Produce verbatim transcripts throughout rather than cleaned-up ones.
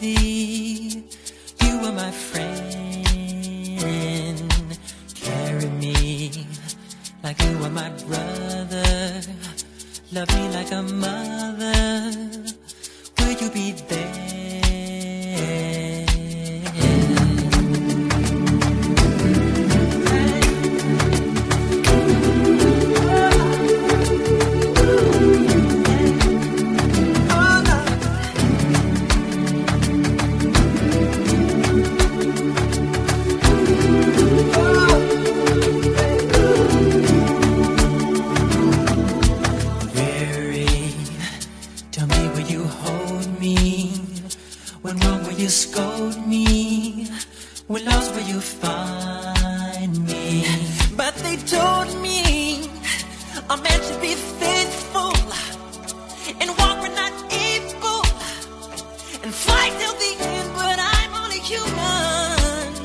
thee. You are my friend. Carry me like you are my brother. Love me like a mother. Will you be there? When wrong, will you scold me? When lost, will you find me? But they told me a man should be faithful and walk when not able and fight till the end, but I'm only human.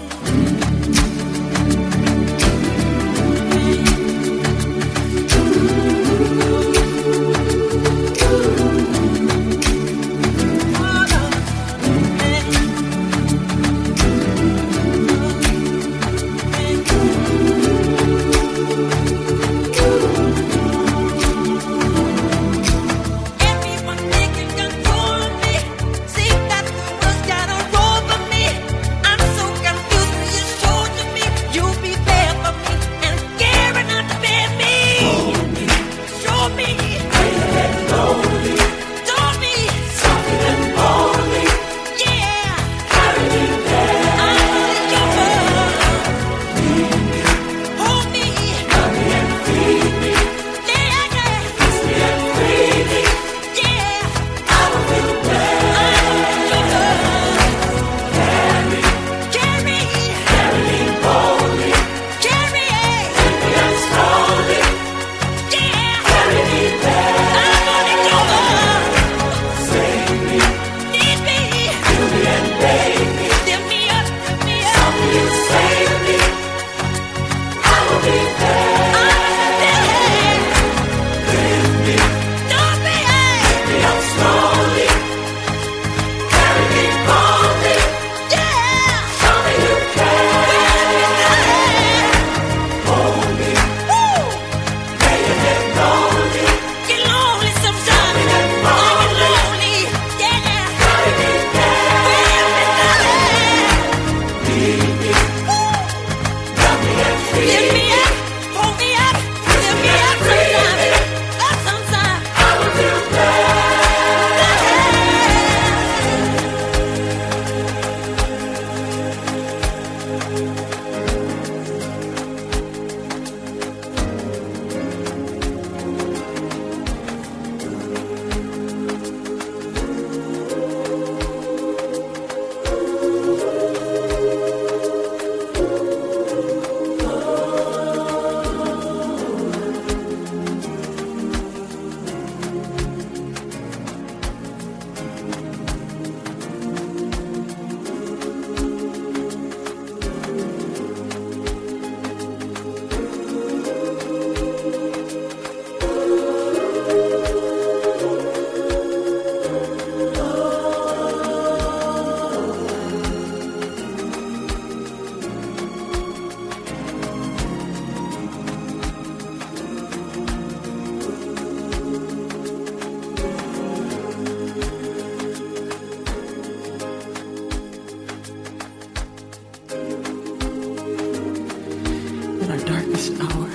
Darkest hour,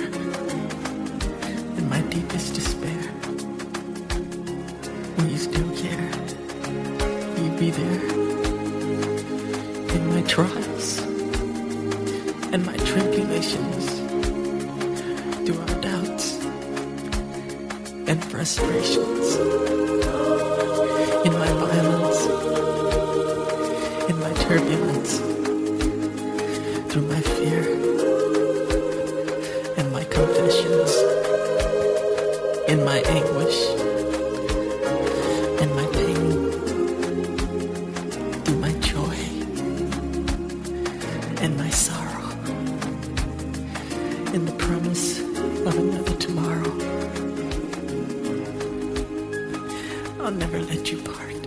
in my deepest despair, will you still care? Will you be there? In my trials and my tribulations, through our doubts and frustrations, in my violence, in my turbulence, through my fear, confessions, in my anguish, in my pain, through my joy, and my sorrow, in the promise of another tomorrow. I'll never let you part.